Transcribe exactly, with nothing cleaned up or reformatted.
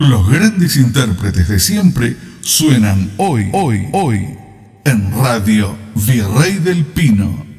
Los grandes intérpretes de siempre suenan hoy, hoy, hoy, en Radio Virrey del Pino.